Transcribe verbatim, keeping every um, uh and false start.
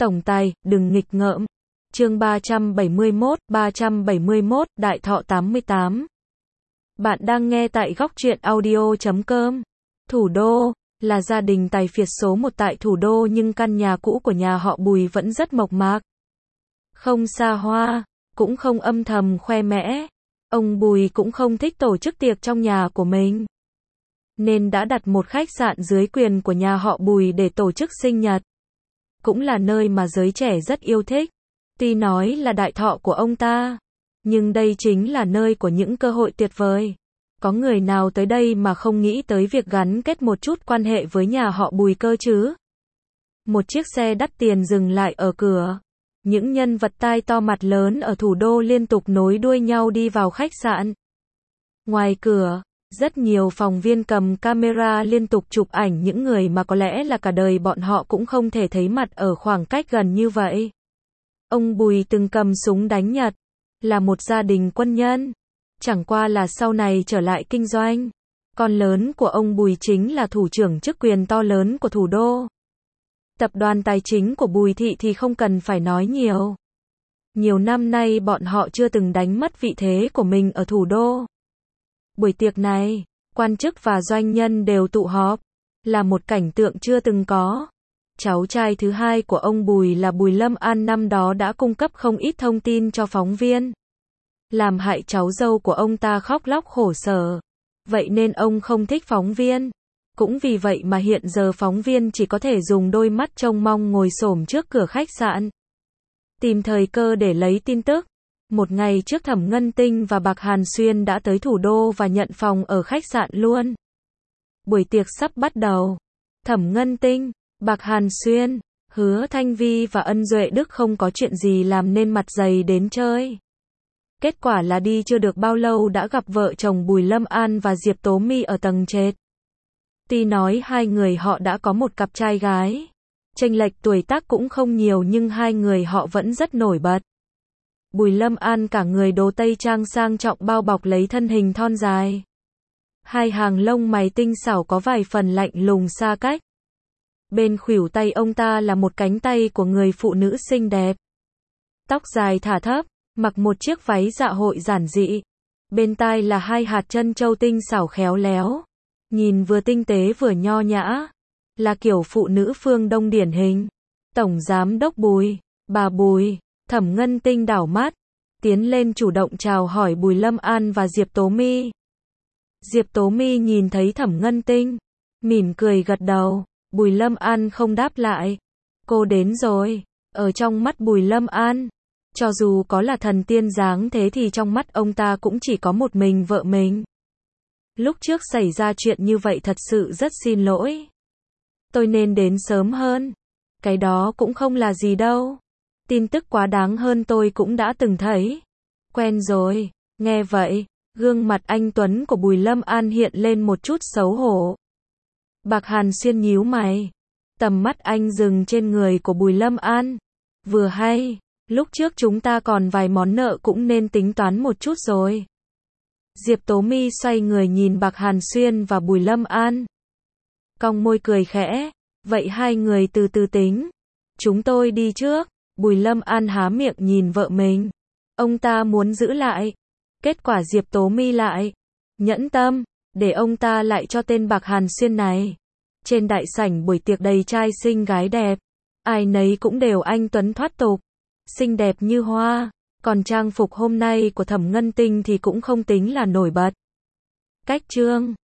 Tổng tài, đừng nghịch ngợm. Chương ba trăm bảy mươi mốt, ba trăm bảy mươi mốt, Đại Thọ tám mươi tám. Bạn đang nghe tại góc truyện audio chấm com. Thủ đô, là gia đình tài phiệt số một tại thủ đô nhưng căn nhà cũ của nhà họ Bùi vẫn rất mộc mạc. Không xa hoa, cũng không âm thầm khoe mẽ. Ông Bùi cũng không thích tổ chức tiệc trong nhà của mình, nên đã đặt một khách sạn dưới quyền của nhà họ Bùi để tổ chức sinh nhật. Cũng là nơi mà giới trẻ rất yêu thích. Tuy nói là đại thọ của ông ta, nhưng đây chính là nơi của những cơ hội tuyệt vời. Có người nào tới đây mà không nghĩ tới việc gắn kết một chút quan hệ với nhà họ Bùi cơ chứ? Một chiếc xe đắt tiền dừng lại ở cửa. Những nhân vật tai to mặt lớn ở thủ đô liên tục nối đuôi nhau đi vào khách sạn. Ngoài cửa, rất nhiều phóng viên cầm camera liên tục chụp ảnh những người mà có lẽ là cả đời bọn họ cũng không thể thấy mặt ở khoảng cách gần như vậy. Ông Bùi từng cầm súng đánh Nhật, là một gia đình quân nhân, chẳng qua là sau này trở lại kinh doanh. Con lớn của ông Bùi chính là thủ trưởng chức quyền to lớn của thủ đô. Tập đoàn tài chính của Bùi Thị thì không cần phải nói nhiều. Nhiều năm nay bọn họ chưa từng đánh mất vị thế của mình ở thủ đô. Buổi tiệc này, quan chức và doanh nhân đều tụ họp, là một cảnh tượng chưa từng có. Cháu trai thứ hai của ông Bùi là Bùi Lâm An năm đó đã cung cấp không ít thông tin cho phóng viên, làm hại cháu dâu của ông ta khóc lóc khổ sở. Vậy nên ông không thích phóng viên. Cũng vì vậy mà hiện giờ phóng viên chỉ có thể dùng đôi mắt trông mong ngồi xổm trước cửa khách sạn, tìm thời cơ để lấy tin tức. Một ngày trước Thẩm Ngân Tinh và Bạc Hàn Xuyên đã tới thủ đô và nhận phòng ở khách sạn luôn. Buổi tiệc sắp bắt đầu. Thẩm Ngân Tinh, Bạc Hàn Xuyên, Hứa Thanh Vi và Ân Duệ Đức không có chuyện gì làm nên mặt dày đến chơi. Kết quả là đi chưa được bao lâu đã gặp vợ chồng Bùi Lâm An và Diệp Tố My ở tầng trệt. Tuy nói hai người họ đã có một cặp trai gái, chênh lệch tuổi tác cũng không nhiều nhưng hai người họ vẫn rất nổi bật. Bùi Lâm An cả người đồ tây trang sang trọng bao bọc lấy thân hình thon dài. Hai hàng lông mày tinh xảo có vài phần lạnh lùng xa cách. Bên khuỷu tay ông ta là một cánh tay của người phụ nữ xinh đẹp. Tóc dài thả thấp, mặc một chiếc váy dạ hội giản dị. Bên tai là hai hạt trân châu tinh xảo khéo léo. Nhìn vừa tinh tế vừa nho nhã. Là kiểu phụ nữ phương Đông điển hình. Tổng giám đốc Bùi, bà Bùi. Thẩm Ngân Tinh đảo mắt, tiến lên chủ động chào hỏi Bùi Lâm An và Diệp Tố My. Diệp Tố My nhìn thấy Thẩm Ngân Tinh, mỉm cười gật đầu. Bùi Lâm An không đáp lại. Cô đến rồi. Ở trong mắt Bùi Lâm An, cho dù có là thần tiên dáng thế thì trong mắt ông ta cũng chỉ có một mình vợ mình. Lúc trước xảy ra chuyện như vậy thật sự rất xin lỗi. Tôi nên đến sớm hơn. Cái đó cũng không là gì đâu. Tin tức quá đáng hơn tôi cũng đã từng thấy. Quen rồi. Nghe vậy, gương mặt anh tuấn của Bùi Lâm An hiện lên một chút xấu hổ. Bạc Hàn Xuyên nhíu mày. Tầm mắt anh dừng trên người của Bùi Lâm An. Vừa hay, lúc trước chúng ta còn vài món nợ cũng nên tính toán một chút rồi. Diệp Tố My xoay người nhìn Bạc Hàn Xuyên và Bùi Lâm An, cong môi cười khẽ. Vậy hai người từ từ tính. Chúng tôi đi trước. Bùi Lâm An há miệng nhìn vợ mình. Ông ta muốn giữ lại. Kết quả Diệp Tố My lại nhẫn tâm, để ông ta lại cho tên Bạc Hàn Xuyên này. Trên đại sảnh buổi tiệc đầy trai xinh gái đẹp. Ai nấy cũng đều anh tuấn thoát tục, xinh đẹp như hoa. Còn trang phục hôm nay của Thẩm Ngân Tinh thì cũng không tính là nổi bật. Cách trương,